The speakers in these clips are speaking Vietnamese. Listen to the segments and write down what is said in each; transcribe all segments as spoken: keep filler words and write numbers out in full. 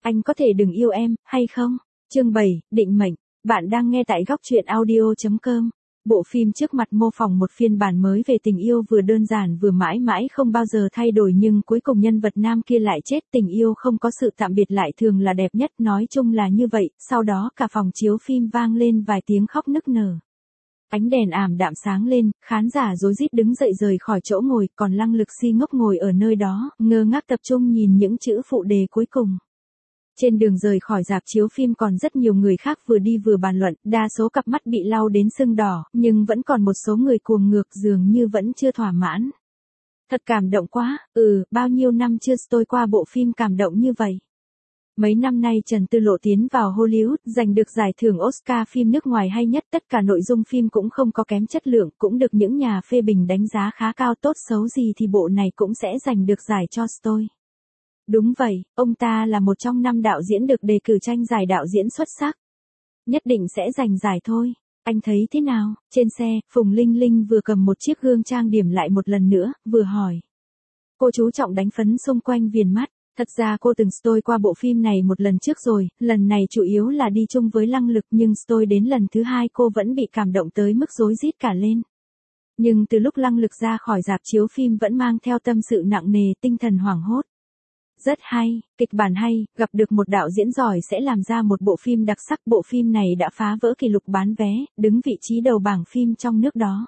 Anh có thể đừng yêu em, hay không? Chương bảy, định mệnh. Bạn đang nghe tại góc truyện audio chấm com. Bộ phim trước mặt mô phỏng một phiên bản mới về tình yêu vừa đơn giản vừa mãi mãi không bao giờ thay đổi, nhưng cuối cùng nhân vật nam kia lại chết. Tình yêu không có sự tạm biệt lại thường là đẹp nhất, nói chung là như vậy. Sau đó cả phòng chiếu phim vang lên vài tiếng khóc nức nở. Ánh đèn ảm đạm sáng lên, khán giả rối rít đứng dậy rời khỏi chỗ ngồi, còn Lăng Lực si ngốc ngồi ở nơi đó, ngơ ngác tập trung nhìn những chữ phụ đề cuối cùng. Trên đường rời khỏi rạp chiếu phim còn rất nhiều người khác vừa đi vừa bàn luận, đa số cặp mắt bị lau đến sưng đỏ, nhưng vẫn còn một số người cuồng ngược dường như vẫn chưa thỏa mãn. Thật cảm động quá, ừ, bao nhiêu năm chưa tôi qua bộ phim cảm động như vậy. Mấy năm nay Trần Tư Lộ tiến vào Hollywood, giành được giải thưởng Oscar phim nước ngoài hay nhất, tất cả nội dung phim cũng không có kém chất lượng, cũng được những nhà phê bình đánh giá khá cao, tốt xấu gì thì bộ này cũng sẽ giành được giải cho tôi. Đúng vậy, ông ta là một trong năm đạo diễn được đề cử tranh giải đạo diễn xuất sắc. Nhất định sẽ giành giải thôi. Anh thấy thế nào? Trên xe, Phùng Linh Linh vừa cầm một chiếc gương trang điểm lại một lần nữa, vừa hỏi. Cô chú trọng đánh phấn xung quanh viền mắt. Thật ra cô từng tôi qua bộ phim này một lần trước rồi, lần này chủ yếu là đi chung với Lăng Lực, nhưng tôi đến lần thứ hai cô vẫn bị cảm động tới mức rối rít cả lên. Nhưng từ lúc Lăng Lực ra khỏi rạp chiếu phim vẫn mang theo tâm sự nặng nề, tinh thần hoảng hốt. Rất hay, kịch bản hay, gặp được một đạo diễn giỏi sẽ làm ra một bộ phim đặc sắc. Bộ phim này đã phá vỡ kỷ lục bán vé, đứng vị trí đầu bảng phim trong nước đó.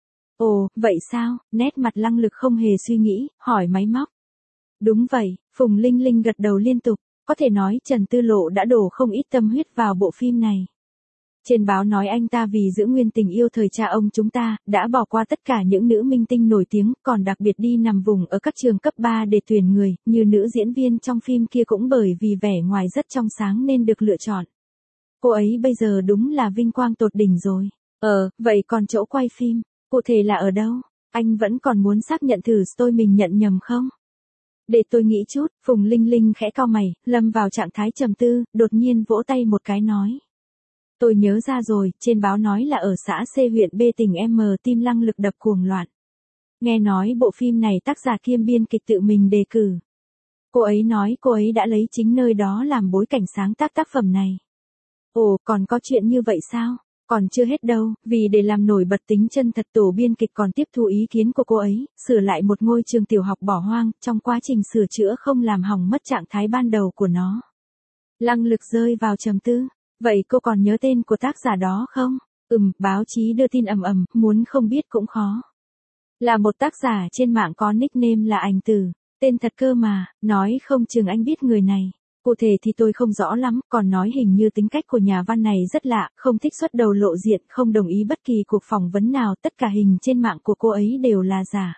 Ồ, vậy sao? Nét mặt Lăng Lực không hề suy nghĩ, hỏi máy móc. Đúng vậy, Phùng Linh Linh gật đầu liên tục, có thể nói Trần Tư Lộ đã đổ không ít tâm huyết vào bộ phim này. Trên báo nói anh ta vì giữ nguyên tình yêu thời cha ông chúng ta, đã bỏ qua tất cả những nữ minh tinh nổi tiếng, còn đặc biệt đi nằm vùng ở các trường cấp ba để tuyển người, như nữ diễn viên trong phim kia cũng bởi vì vẻ ngoài rất trong sáng nên được lựa chọn. Cô ấy bây giờ đúng là vinh quang tột đỉnh rồi. Ờ, vậy còn chỗ quay phim, cụ thể là ở đâu? Anh vẫn còn muốn xác nhận thử tôi mình nhận nhầm không? Để tôi nghĩ chút, Phùng Linh Linh khẽ cau mày, lâm vào trạng thái trầm tư, đột nhiên vỗ tay một cái nói. Tôi nhớ ra rồi, trên báo nói là ở xã C huyện B tỉnh M, tim Lăng Lực đập cuồng loạn. Nghe nói bộ phim này tác giả kiêm biên kịch tự mình đề cử. Cô ấy nói cô ấy đã lấy chính nơi đó làm bối cảnh sáng tác tác phẩm này. Ồ, còn có chuyện như vậy sao? Còn chưa hết đâu, vì để làm nổi bật tính chân thật, tổ biên kịch còn tiếp thu ý kiến của cô ấy, sửa lại một ngôi trường tiểu học bỏ hoang, trong quá trình sửa chữa không làm hỏng mất trạng thái ban đầu của nó. Lăng Lực rơi vào trầm tư. Vậy cô còn nhớ tên của tác giả đó không? Ừm, báo chí đưa tin ầm ầm, muốn không biết cũng khó. Là một tác giả trên mạng có nickname là Ảnh Tử, tên thật cơ mà, nói không chừng anh biết người này. Cụ thể thì tôi không rõ lắm, còn nói hình như tính cách của nhà văn này rất lạ, không thích xuất đầu lộ diện, không đồng ý bất kỳ cuộc phỏng vấn nào, tất cả hình trên mạng của cô ấy đều là giả.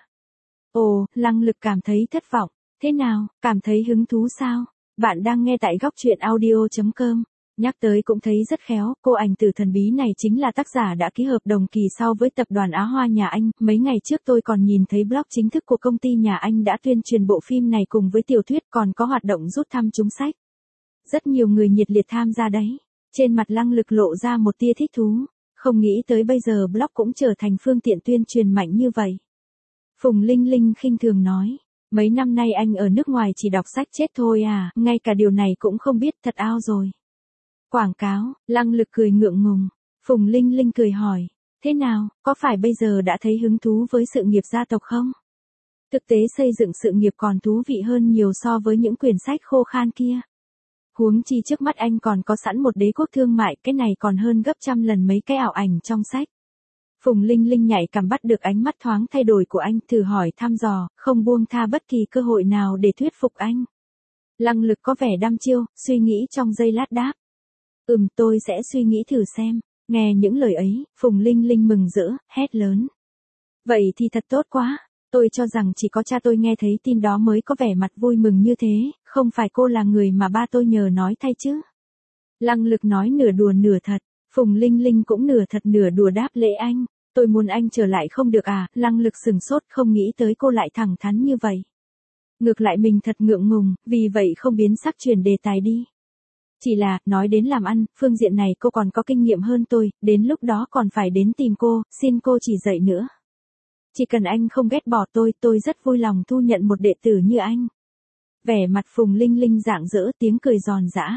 Ồ, Lăng Lực cảm thấy thất vọng. Thế nào, cảm thấy hứng thú sao? Bạn đang nghe tại góc truyện audio chấm com. Nhắc tới cũng thấy rất khéo, cô Ảnh Tử thần bí này chính là tác giả đã ký hợp đồng kỳ sau với tập đoàn Á Hoa nhà anh. Mấy ngày trước tôi còn nhìn thấy blog chính thức của công ty nhà anh đã tuyên truyền bộ phim này cùng với tiểu thuyết, còn có hoạt động rút thăm trúng sách. Rất nhiều người nhiệt liệt tham gia đấy. Trên mặt Lăng Lực lộ ra một tia thích thú, không nghĩ tới bây giờ blog cũng trở thành phương tiện tuyên truyền mạnh như vậy. Phùng Linh Linh khinh thường nói. Mấy năm nay anh ở nước ngoài chỉ đọc sách chết thôi à, ngay cả điều này cũng không biết, thật ao rồi. Quảng cáo, Lăng Lực cười ngượng ngùng. Phùng Linh Linh cười hỏi, thế nào, có phải bây giờ đã thấy hứng thú với sự nghiệp gia tộc không? Thực tế xây dựng sự nghiệp còn thú vị hơn nhiều so với những quyển sách khô khan kia. Huống chi trước mắt anh còn có sẵn một đế quốc thương mại, cái này còn hơn gấp trăm lần mấy cái ảo ảnh trong sách. Phùng Linh Linh nhạy cảm bắt được ánh mắt thoáng thay đổi của anh, thử hỏi thăm dò, không buông tha bất kỳ cơ hội nào để thuyết phục anh. Lăng Lực có vẻ đăm chiêu, suy nghĩ trong giây lát đáp. Ừm, tôi sẽ suy nghĩ thử xem. Nghe những lời ấy, Phùng Linh Linh mừng rỡ, hét lớn. Vậy thì thật tốt quá, tôi cho rằng chỉ có cha tôi nghe thấy tin đó mới có vẻ mặt vui mừng như thế, không phải cô là người mà ba tôi nhờ nói thay chứ. Lăng Lực nói nửa đùa nửa thật, Phùng Linh Linh cũng nửa thật nửa đùa đáp lễ anh. Tôi muốn anh trở lại không được à? Lăng Lực sừng sốt, không nghĩ tới cô lại thẳng thắn như vậy. Ngược lại mình thật ngượng ngùng, vì vậy không biến sắc chuyển đề tài đi. Chỉ là, nói đến làm ăn, phương diện này cô còn có kinh nghiệm hơn tôi, đến lúc đó còn phải đến tìm cô, xin cô chỉ dạy nữa. Chỉ cần anh không ghét bỏ tôi, tôi rất vui lòng thu nhận một đệ tử như anh. Vẻ mặt Phùng Linh Linh rạng rỡ, tiếng cười giòn giã.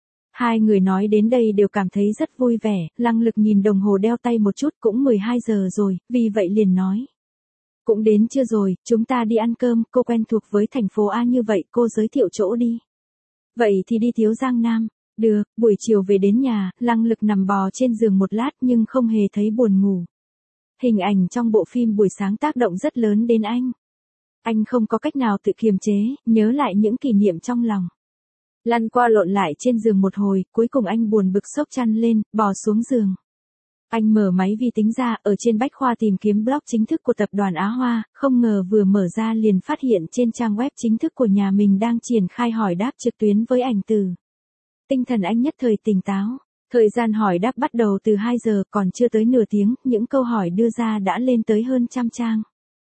Hai người nói đến đây đều cảm thấy rất vui vẻ, Lăng Lực nhìn đồng hồ đeo tay một chút, cũng mười hai giờ rồi, vì vậy liền nói. Cũng đến chưa rồi, chúng ta đi ăn cơm, cô quen thuộc với thành phố A như vậy, cô giới thiệu chỗ đi. Vậy thì đi Tiếu Giang Nam. Được, buổi chiều về đến nhà, Lăng Lực nằm bò trên giường một lát nhưng không hề thấy buồn ngủ. Hình ảnh trong bộ phim buổi sáng tác động rất lớn đến anh. Anh không có cách nào tự kiềm chế, nhớ lại những kỷ niệm trong lòng. Lăn qua lộn lại trên giường một hồi, cuối cùng anh buồn bực xốc chăn lên, bò xuống giường. Anh mở máy vi tính ra, ở trên Bách Khoa tìm kiếm blog chính thức của tập đoàn Á Hoa, không ngờ vừa mở ra liền phát hiện trên trang web chính thức của nhà mình đang triển khai hỏi đáp trực tuyến với ảnh từ. Tinh thần anh nhất thời tỉnh táo. Thời gian hỏi đáp bắt đầu từ hai giờ, còn chưa tới nửa tiếng, những câu hỏi đưa ra đã lên tới hơn trăm trang.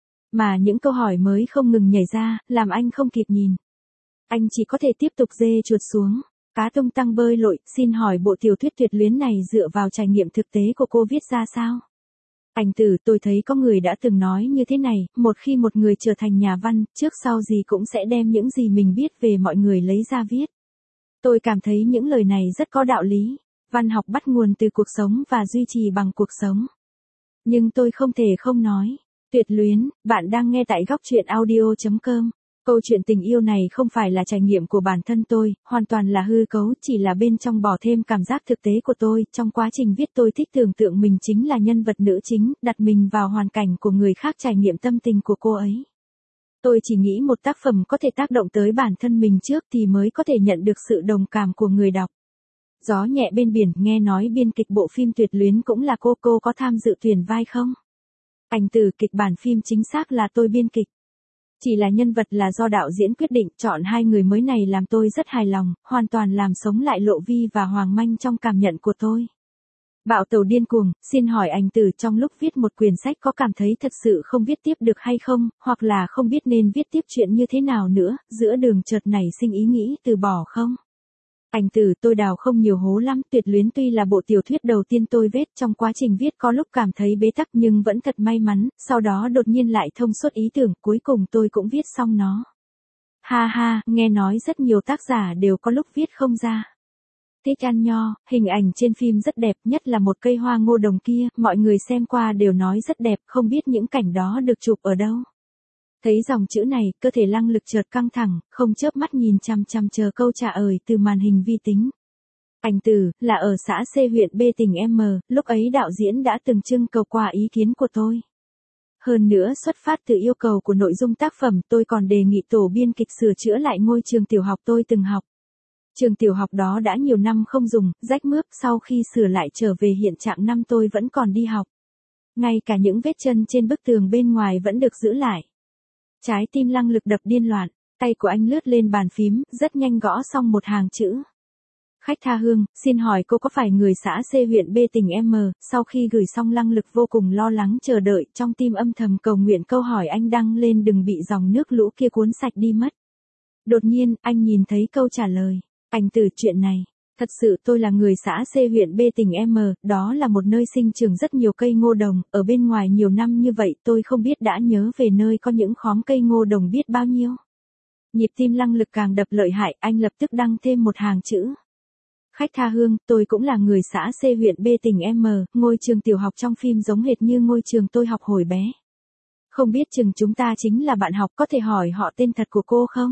Mà những câu hỏi mới không ngừng nhảy ra, làm anh không kịp nhìn. Anh chỉ có thể tiếp tục dê chuột xuống. Cá tung tăng bơi lội, xin hỏi bộ tiểu thuyết tuyệt luyến này dựa vào trải nghiệm thực tế của cô viết ra sao? Ảnh từ, tôi thấy có người đã từng nói như thế này, một khi một người trở thành nhà văn, trước sau gì cũng sẽ đem những gì mình biết về mọi người lấy ra viết. Tôi cảm thấy những lời này rất có đạo lý. Văn học bắt nguồn từ cuộc sống và duy trì bằng cuộc sống. Nhưng tôi không thể không nói. Tuyệt luyến, bạn đang nghe tại góc truyện audio chấm com. Câu chuyện tình yêu này không phải là trải nghiệm của bản thân tôi, hoàn toàn là hư cấu, chỉ là bên trong bỏ thêm cảm giác thực tế của tôi. Trong quá trình viết tôi thích tưởng tượng mình chính là nhân vật nữ chính, đặt mình vào hoàn cảnh của người khác, trải nghiệm tâm tình của cô ấy. Tôi chỉ nghĩ một tác phẩm có thể tác động tới bản thân mình trước thì mới có thể nhận được sự đồng cảm của người đọc. Gió nhẹ bên biển, nghe nói biên kịch bộ phim Tuyệt luyến cũng là cô, cô có tham dự tuyển vai không? Ảnh từ, kịch bản phim chính xác là tôi biên kịch. Chỉ là nhân vật là do đạo diễn quyết định, chọn hai người mới này làm tôi rất hài lòng, hoàn toàn làm sống lại Lộ Vi và Hoàng Manh trong cảm nhận của tôi. Bạo tẩu điên cuồng, xin hỏi ảnh từ, trong lúc viết một quyển sách có cảm thấy thật sự không viết tiếp được hay không, hoặc là không biết nên viết tiếp chuyện như thế nào nữa, giữa đường chợt nảy sinh ý nghĩ từ bỏ không? Ảnh từ, tôi đào không nhiều hố lắm, Tuyệt luyến tuy là bộ tiểu thuyết đầu tiên tôi viết, trong quá trình viết có lúc cảm thấy bế tắc nhưng vẫn thật may mắn, sau đó đột nhiên lại thông suốt ý tưởng, cuối cùng tôi cũng viết xong nó. Ha ha, nghe nói rất nhiều tác giả đều có lúc viết không ra. Thích ăn nho, hình ảnh trên phim rất đẹp, nhất là một cây hoa ngô đồng kia, mọi người xem qua đều nói rất đẹp, không biết những cảnh đó được chụp ở đâu. Thấy dòng chữ này, cơ thể Lăng Lực chợt căng thẳng, không chớp mắt nhìn chằm chằm chờ câu trả lời từ màn hình vi tính. Ảnh từ, là ở xã C huyện B tỉnh M, lúc ấy đạo diễn đã từng trưng cầu qua ý kiến của tôi. Hơn nữa xuất phát từ yêu cầu của nội dung tác phẩm, tôi còn đề nghị tổ biên kịch sửa chữa lại ngôi trường tiểu học tôi từng học. Trường tiểu học đó đã nhiều năm không dùng, rách mướp, sau khi sửa lại trở về hiện trạng năm tôi vẫn còn đi học. Ngay cả những vết chân trên bức tường bên ngoài vẫn được giữ lại. Trái tim Lăng Lực đập điên loạn, tay của anh lướt lên bàn phím, rất nhanh gõ xong một hàng chữ. Khách tha hương, xin hỏi cô có phải người xã C huyện B tỉnh M, sau khi gửi xong Lăng Lực vô cùng lo lắng chờ đợi, trong tim âm thầm cầu nguyện câu hỏi anh đăng lên đừng bị dòng nước lũ kia cuốn sạch đi mất. Đột nhiên, anh nhìn thấy câu trả lời. Ảnh từ, chuyện này. Thật sự tôi là người xã C huyện B tỉnh M, đó là một nơi sinh trưởng rất nhiều cây ngô đồng, ở bên ngoài nhiều năm như vậy tôi không biết đã nhớ về nơi có những khóm cây ngô đồng biết bao nhiêu. Nhịp tim Lăng Lực càng đập lợi hại, anh lập tức đăng thêm một hàng chữ. Khách tha hương, tôi cũng là người xã C huyện B tỉnh M, ngôi trường tiểu học trong phim giống hệt như ngôi trường tôi học hồi bé. Không biết chừng chúng ta chính là bạn học, có thể hỏi họ tên thật của cô không?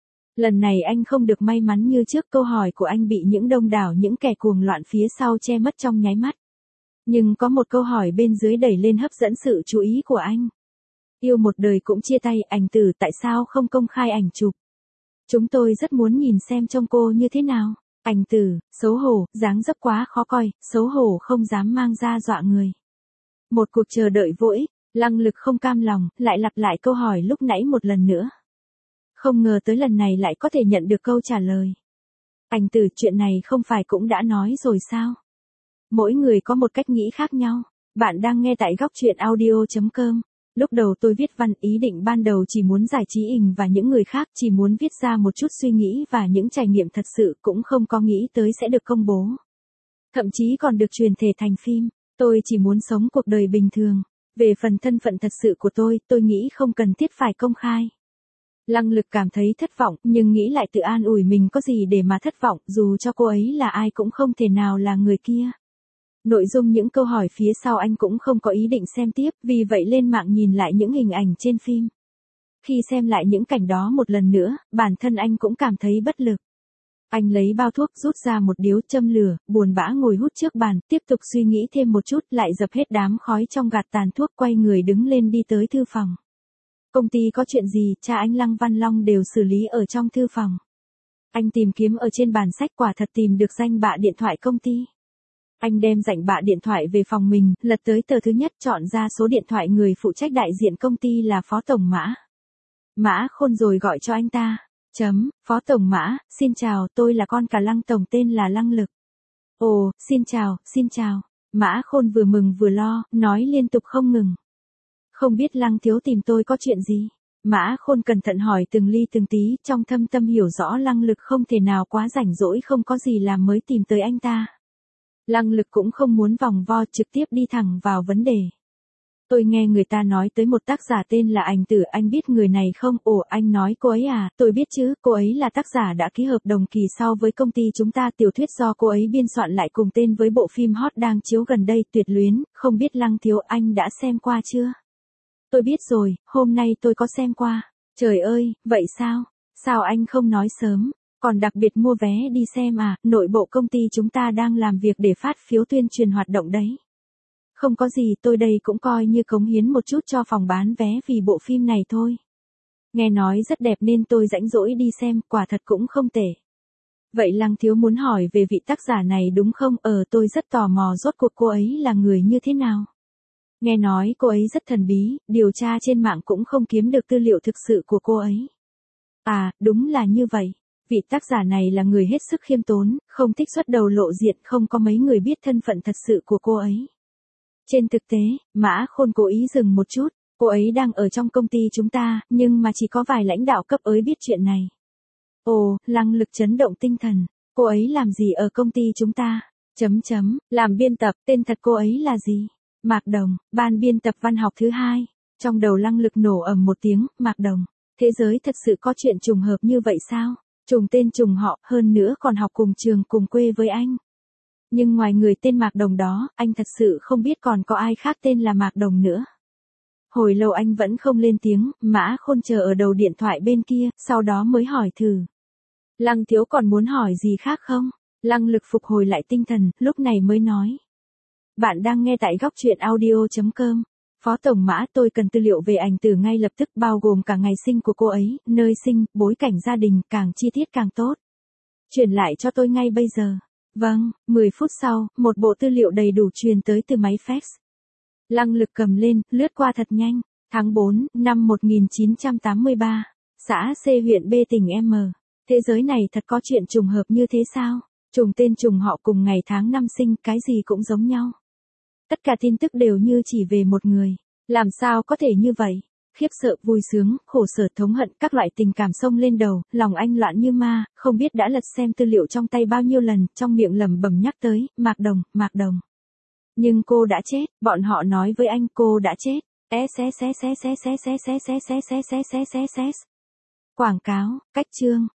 Lần này anh không được may mắn như trước, câu hỏi của anh bị những đông đảo những kẻ cuồng loạn phía sau che mất trong nháy mắt. Nhưng có một câu hỏi bên dưới đẩy lên hấp dẫn sự chú ý của anh. Yêu một đời cũng chia tay, ảnh từ, tại sao không công khai ảnh chụp? Chúng tôi rất muốn nhìn xem trông cô như thế nào. Ảnh từ, xấu hổ, dáng dấp quá khó coi, xấu hổ không dám mang ra dọa người. Một cuộc chờ đợi vô ích, Lăng Lực không cam lòng, lại lặp lại câu hỏi lúc nãy một lần nữa. Không ngờ tới lần này lại có thể nhận được câu trả lời. Ảnh từ, chuyện này không phải cũng đã nói rồi sao? Mỗi người có một cách nghĩ khác nhau. Bạn đang nghe tại góc truyện audio chấm com. Lúc đầu tôi viết văn, ý định ban đầu chỉ muốn giải trí Ình và những người khác, chỉ muốn viết ra một chút suy nghĩ và những trải nghiệm thật sự, cũng không có nghĩ tới sẽ được công bố. Thậm chí còn được truyền thể thành phim. Tôi chỉ muốn sống cuộc đời bình thường. Về phần thân phận thật sự của tôi, tôi nghĩ không cần thiết phải công khai. Lăng Lực cảm thấy thất vọng, nhưng nghĩ lại tự an ủi mình có gì để mà thất vọng, dù cho cô ấy là ai cũng không thể nào là người kia. Nội dung những câu hỏi phía sau anh cũng không có ý định xem tiếp, vì vậy lên mạng nhìn lại những hình ảnh trên phim. Khi xem lại những cảnh đó một lần nữa, bản thân anh cũng cảm thấy bất lực. Anh lấy bao thuốc rút ra một điếu châm lửa, buồn bã ngồi hút trước bàn, tiếp tục suy nghĩ thêm một chút, lại dập hết đám khói trong gạt tàn thuốc, quay người đứng lên đi tới thư phòng. Công ty có chuyện gì, cha anh Lăng Văn Long đều xử lý ở trong thư phòng. Anh tìm kiếm ở trên bàn sách, quả thật tìm được danh bạ điện thoại công ty. Anh đem danh bạ điện thoại về phòng mình, lật tới tờ thứ nhất, chọn ra số điện thoại người phụ trách đại diện công ty là Phó Tổng Mã. Mã Khôn rồi gọi cho anh ta. Chấm, Phó Tổng Mã, xin chào, tôi là con cả Lăng Tổng, tên là Lăng Lực. Ồ, xin chào, xin chào. Mã Khôn vừa mừng vừa lo, nói liên tục không ngừng. Không biết Lăng thiếu tìm tôi có chuyện gì? Mã Khôn cẩn thận hỏi từng ly từng tí, trong thâm tâm hiểu rõ Lăng Lực không thể nào quá rảnh rỗi không có gì làm mới tìm tới anh ta. Lăng Lực cũng không muốn vòng vo, trực tiếp đi thẳng vào vấn đề. Tôi nghe người ta nói tới một tác giả tên là Ảnh Tử, anh biết người này không? Ồ, anh nói cô ấy à, tôi biết chứ, cô ấy là tác giả đã ký hợp đồng kỳ sau với công ty chúng ta, tiểu thuyết do cô ấy biên soạn lại cùng tên với bộ phim hot đang chiếu gần đây, Tuyệt Luyến, không biết Lăng thiếu anh đã xem qua chưa? Tôi biết rồi, hôm nay tôi có xem qua. Trời ơi, vậy sao? Sao anh không nói sớm? Còn đặc biệt mua vé đi xem à, nội bộ công ty chúng ta đang làm việc để phát phiếu tuyên truyền hoạt động đấy. Không có gì, tôi đây cũng coi như cống hiến một chút cho phòng bán vé vì bộ phim này thôi. Nghe nói rất đẹp nên tôi rãnh rỗi đi xem, quả thật cũng không tệ. Vậy Lăng thiếu muốn hỏi về vị tác giả này đúng không? Ờ tôi rất tò mò rốt cuộc cô ấy là người như thế nào. Nghe nói cô ấy rất thần bí, điều tra trên mạng cũng không kiếm được tư liệu thực sự của cô ấy. À, đúng là như vậy. Vị tác giả này là người hết sức khiêm tốn, không thích xuất đầu lộ diện, không có mấy người biết thân phận thật sự của cô ấy. Trên thực tế, Mã Khôn cố ý dừng một chút, cô ấy đang ở trong công ty chúng ta, nhưng mà chỉ có vài lãnh đạo cấp ấy biết chuyện này. Ồ, Lăng Lực chấn động tinh thần, cô ấy làm gì ở công ty chúng ta? Chấm chấm, làm biên tập, tên thật cô ấy là gì? Mạc Đồng, ban biên tập văn học thứ hai. Trong đầu Lăng Lực nổ ầm một tiếng, Mạc Đồng, thế giới thật sự có chuyện trùng hợp như vậy sao? Trùng tên trùng họ, hơn nữa còn học cùng trường cùng quê với anh. Nhưng ngoài người tên Mạc Đồng đó, anh thật sự không biết còn có ai khác tên là Mạc Đồng nữa. Hồi lâu anh vẫn không lên tiếng, Mã Khôn chờ ở đầu điện thoại bên kia, sau đó mới hỏi thử. Lăng thiếu còn muốn hỏi gì khác không? Lăng Lực phục hồi lại tinh thần, lúc này mới nói. Bạn đang nghe tại góc truyện audio chấm com. Phó Tổng Mã, tôi cần tư liệu về Ảnh Tử ngay lập tức, bao gồm cả ngày sinh của cô ấy, nơi sinh, bối cảnh gia đình, càng chi tiết càng tốt. Chuyển lại cho tôi ngay bây giờ. Vâng, mười phút sau, một bộ tư liệu đầy đủ truyền tới từ máy fax. Lăng Lực cầm lên, lướt qua thật nhanh. Tháng tư, năm một nghìn chín trăm tám mươi ba. Xã C huyện B tỉnh M. Thế giới này thật có chuyện trùng hợp như thế sao? Trùng tên trùng họ cùng ngày tháng năm sinh, cái gì cũng giống nhau. Tất cả tin tức đều như chỉ về một người. Làm sao có thể như vậy? Khiếp sợ, vui sướng, khổ sở, thống hận, các loại tình cảm xông lên đầu, lòng anh loạn như ma, không biết đã lật xem tư liệu trong tay bao nhiêu lần, trong miệng lẩm bẩm nhắc tới, Mạc Đồng, Mạc Đồng. Nhưng cô đã chết, bọn họ nói với anh cô đã chết. Quảng cáo, cách chương.